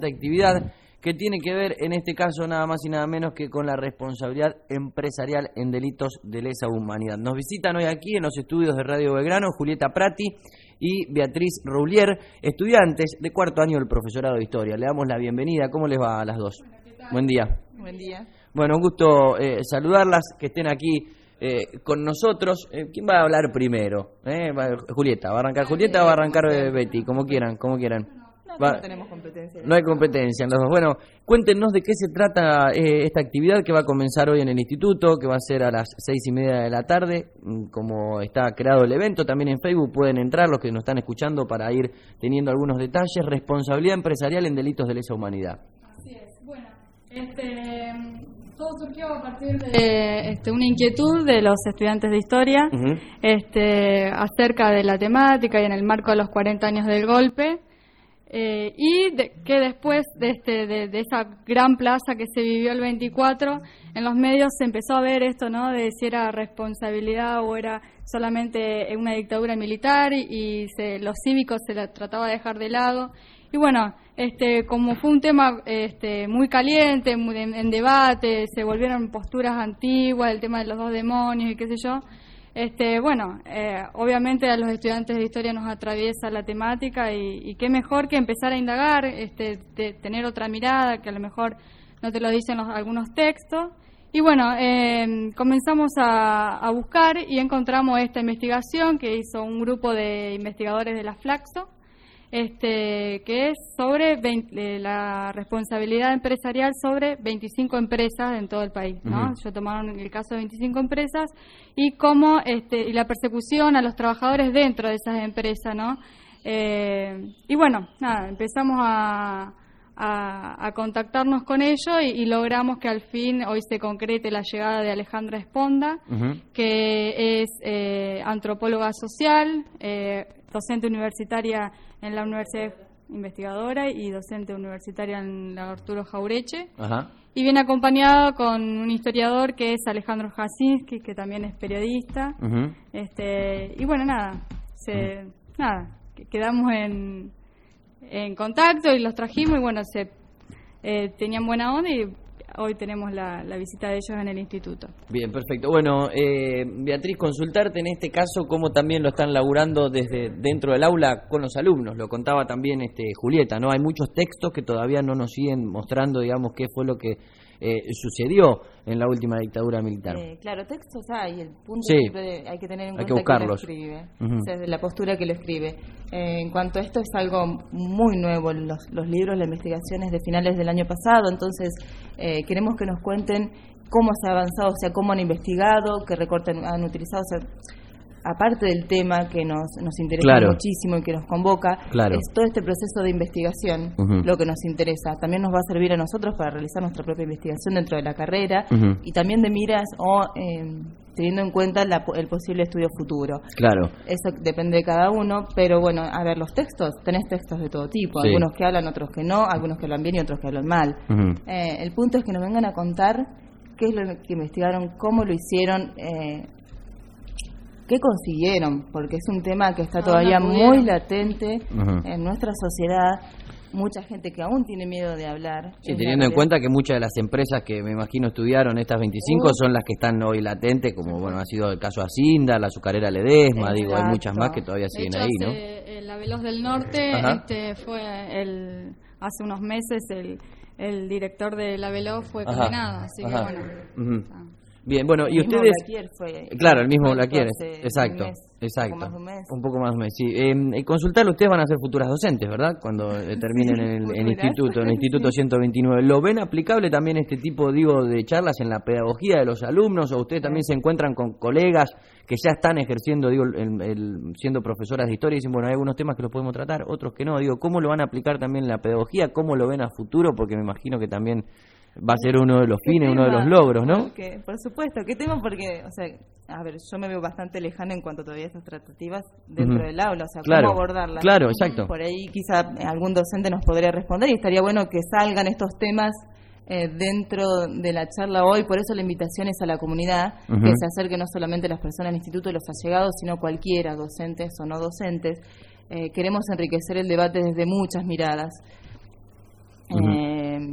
esta actividad que tiene que ver, en este caso, nada más y nada menos que con la responsabilidad empresarial en delitos de lesa humanidad. Nos visitan hoy aquí en los estudios de Radio Belgrano Julieta Prati y Beatriz Roulier, estudiantes de cuarto año del profesorado de Historia. Le damos la bienvenida. ¿Cómo les va a las dos? Buen día. Buen día. Bueno, un gusto saludarlas, que estén aquí con nosotros. ¿Quién va a hablar primero? Julieta. ¿Va a arrancar Julieta o va a arrancar Betty? Como quieran. No tenemos competencia. No hay competencia. Bueno, cuéntenos de qué se trata esta actividad que va a comenzar hoy en el instituto, que va a ser a las 6:30 de la tarde, como está creado el evento. También en Facebook pueden entrar los que nos están escuchando para ir teniendo algunos detalles. Responsabilidad empresarial en delitos de lesa humanidad. Así es. Bueno, todo surgió a partir de una inquietud de los estudiantes de historia acerca de la temática y en el marco de los 40 años del golpe. Que después de esa gran plaza que se vivió el 24, en los medios se empezó a ver esto, ¿no? De si era responsabilidad o era solamente una dictadura militar y los cívicos se la trataba de dejar de lado. Y bueno, como fue un tema muy caliente, muy en debate, se volvieron posturas antiguas, el tema de los dos demonios y qué sé yo. Obviamente a los estudiantes de historia nos atraviesa la temática y qué mejor que empezar a indagar, de tener otra mirada que a lo mejor no te lo dicen algunos textos. Y bueno, comenzamos a buscar y encontramos esta investigación que hizo un grupo de investigadores de la Flaxo, que es sobre la responsabilidad empresarial sobre 25 empresas en todo el país, ¿no? Yo tomaron el caso de 25 empresas y cómo y la persecución a los trabajadores dentro de esas empresas, ¿no? Y bueno, nada, empezamos a contactarnos con ellos y logramos que al fin hoy se concrete la llegada de Alejandra Esponda, que es antropóloga social, docente universitaria en la Universidad Investigadora y docente universitaria en la Arturo Jaureche. Y viene acompañado con un historiador que es Alejandro Jasinski, que también es periodista. Y bueno, quedamos en contacto y los trajimos y bueno, tenían buena onda y hoy tenemos la visita de ellos en el instituto. Bien, perfecto. Bueno, Beatriz, consultarte en este caso cómo también lo están laburando desde dentro del aula con los alumnos. Lo contaba también Julieta, ¿no? Hay muchos textos que todavía no nos siguen mostrando, digamos, qué fue lo que sucedió en la última dictadura militar. Claro, textos hay, el punto sí, siempre hay que tener en cuenta que lo escribe, o sea, la postura que lo escribe. En cuanto a esto es algo muy nuevo, los libros, las investigaciones de finales del año pasado, entonces queremos que nos cuenten cómo se ha avanzado, o sea, cómo han investigado, qué recortes han utilizado, o sea, aparte del tema que nos interesa muchísimo y que nos convoca, es todo este proceso de investigación lo que nos interesa. También nos va a servir a nosotros para realizar nuestra propia investigación dentro de la carrera y también de miras teniendo en cuenta el posible estudio futuro. Eso depende de cada uno, pero bueno, a ver, los textos, tenés textos de todo tipo, algunos que hablan, otros que no, algunos que hablan bien y otros que hablan mal. El punto es que nos vengan a contar qué es lo que investigaron, cómo lo hicieron, qué consiguieron, porque es un tema que está todavía muy latente en nuestra sociedad. Mucha gente que aún tiene miedo de hablar. Sí, teniendo en cuenta que muchas de las empresas que me imagino estudiaron estas 25 son las que están hoy latentes, como bueno ha sido el caso Acinda, la azucarera Ledesma, digo, hay muchas más que todavía siguen ahí, ¿no? La Veloz del Norte fue hace unos meses el director de la Veloz fue condenado, así que bueno. Bien, bueno, y ustedes... Blaquier fue, claro, el mismo Blaquier, exacto. Un poco más de un mes. Sí. Consultarlo, ustedes van a ser futuras docentes, ¿verdad? Cuando terminen en el Instituto 129. ¿Lo ven aplicable también este tipo, de charlas en la pedagogía de los alumnos? ¿O ustedes también se encuentran con colegas que ya están ejerciendo, siendo profesoras de historia y dicen, bueno, hay algunos temas que los podemos tratar, otros que no? ¿Cómo lo van a aplicar también en la pedagogía? ¿Cómo lo ven a futuro? Porque me imagino que también va a ser uno de los fines, uno de los logros, ¿no? Por supuesto, ¿qué tema? Porque, o sea, a ver, yo me veo bastante lejana en cuanto a todavía esas tratativas dentro del aula, o sea, cómo abordarlas. Claro, exacto. Por ahí quizá algún docente nos podría responder y estaría bueno que salgan estos temas dentro de la charla hoy. Por eso la invitación es a la comunidad, que se acerque no solamente las personas del instituto y los allegados, sino cualquiera, docentes o no docentes. Queremos enriquecer el debate desde muchas miradas.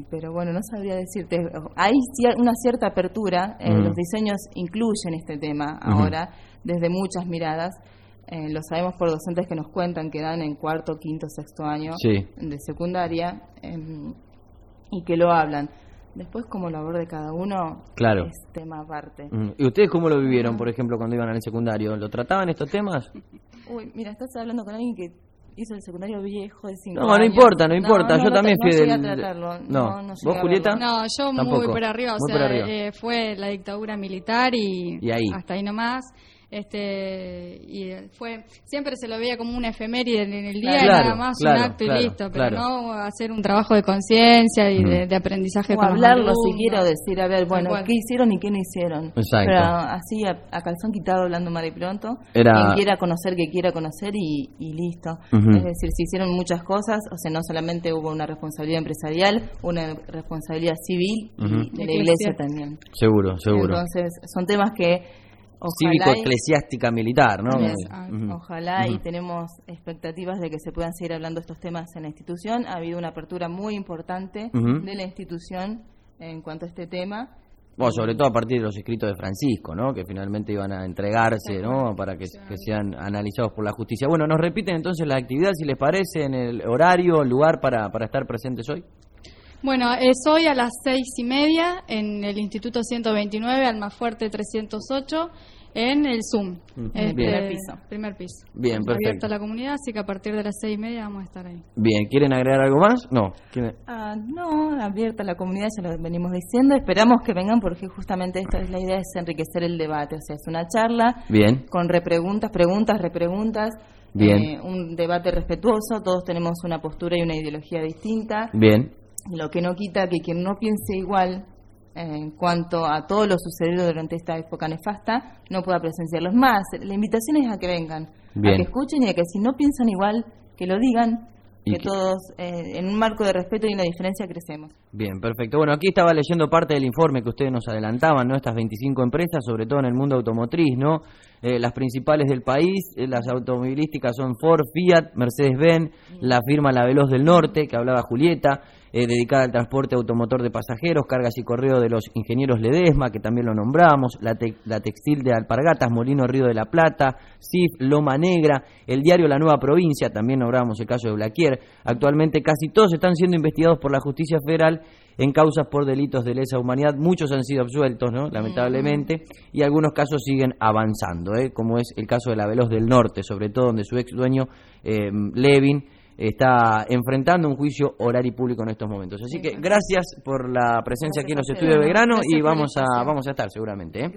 pero bueno, no sabría decirte. Hay una cierta apertura, los diseños incluyen este tema ahora, desde muchas miradas. Lo sabemos por docentes que nos cuentan que dan en cuarto, quinto, sexto año de secundaria y que lo hablan. Después, como labor de cada uno, es tema aparte. ¿Y ustedes cómo lo vivieron, por ejemplo, cuando iban al secundario? ¿Lo trataban estos temas? Uy, mira, estás hablando con alguien que hizo el secundario viejo de 5 años. No importa. Yo también fui del... a tratarlo. No. ¿Vos, Julieta? No, yo tampoco. Muy por arriba. Fue la dictadura militar y ahí. Hasta ahí nomás. Siempre se lo veía como una efeméride en el día, nada más un acto y listo, pero no hacer un trabajo de conciencia y de aprendizaje o hablarlo siquiera, o decir, a ver, bueno, qué hicieron y qué no hicieron. Exacto. Pero así a calzón quitado, hablando mal y pronto, quien quiera conocer, que quiera conocer y listo. Es decir, se hicieron muchas cosas, o sea, no solamente hubo una responsabilidad empresarial, una responsabilidad civil y de la iglesia también. Seguro. Entonces, son temas que cívico-eclesiástica militar, ¿no? Ojalá y tenemos expectativas de que se puedan seguir hablando estos temas en la institución. Ha habido una apertura muy importante de la institución en cuanto a este tema. Bueno, sobre todo a partir de los escritos de Francisco, ¿no? Que finalmente iban a entregarse, ¿no? Para que sean analizados por la justicia. Bueno, nos repiten entonces la actividad, si les parece, en el horario, el lugar para estar presentes hoy. Bueno, es hoy a las 6:30 en el Instituto 129, Almafuerte 308, en el Zoom. Primer piso. Bien, perfecto. Abierto a la comunidad, así que a partir de las 6:30 vamos a estar ahí. Bien, ¿quieren agregar algo más? No. No, abierta a la comunidad, ya lo venimos diciendo. Esperamos que vengan porque justamente esta es la idea, es enriquecer el debate. O sea, es una charla con repreguntas, repreguntas. Bien. Un debate respetuoso, todos tenemos una postura y una ideología distinta. Bien. Lo que no quita que quien no piense igual en cuanto a todo lo sucedido durante esta época nefasta no pueda presenciarlos más. La invitación es a que vengan, a que escuchen y a que si no piensan igual, que lo digan, que todos en un marco de respeto y una diferencia crecemos. Bien, perfecto. Bueno, aquí estaba leyendo parte del informe que ustedes nos adelantaban, ¿no? Estas 25 empresas, sobre todo en el mundo automotriz, ¿no? Las principales del país, las automovilísticas son Ford, Fiat, Mercedes-Benz, la firma La Veloz del Norte, que hablaba Julieta, dedicada al transporte automotor de pasajeros, cargas y correo de los ingenieros Ledesma, que también lo nombramos, la textil de Alpargatas, Molino Río de la Plata, CIF, Loma Negra, el diario La Nueva Provincia, también nombramos el caso de Blaquier. Actualmente casi todos están siendo investigados por la justicia federal en causas por delitos de lesa humanidad. Muchos han sido absueltos, ¿no? Lamentablemente, y algunos casos siguen avanzando, como es el caso de La Veloz del Norte, sobre todo donde su ex dueño, Levin, está enfrentando un juicio oral y público en estos momentos. Así que gracias por la presencia aquí en los estudios de Belgrano y vamos a estar seguramente.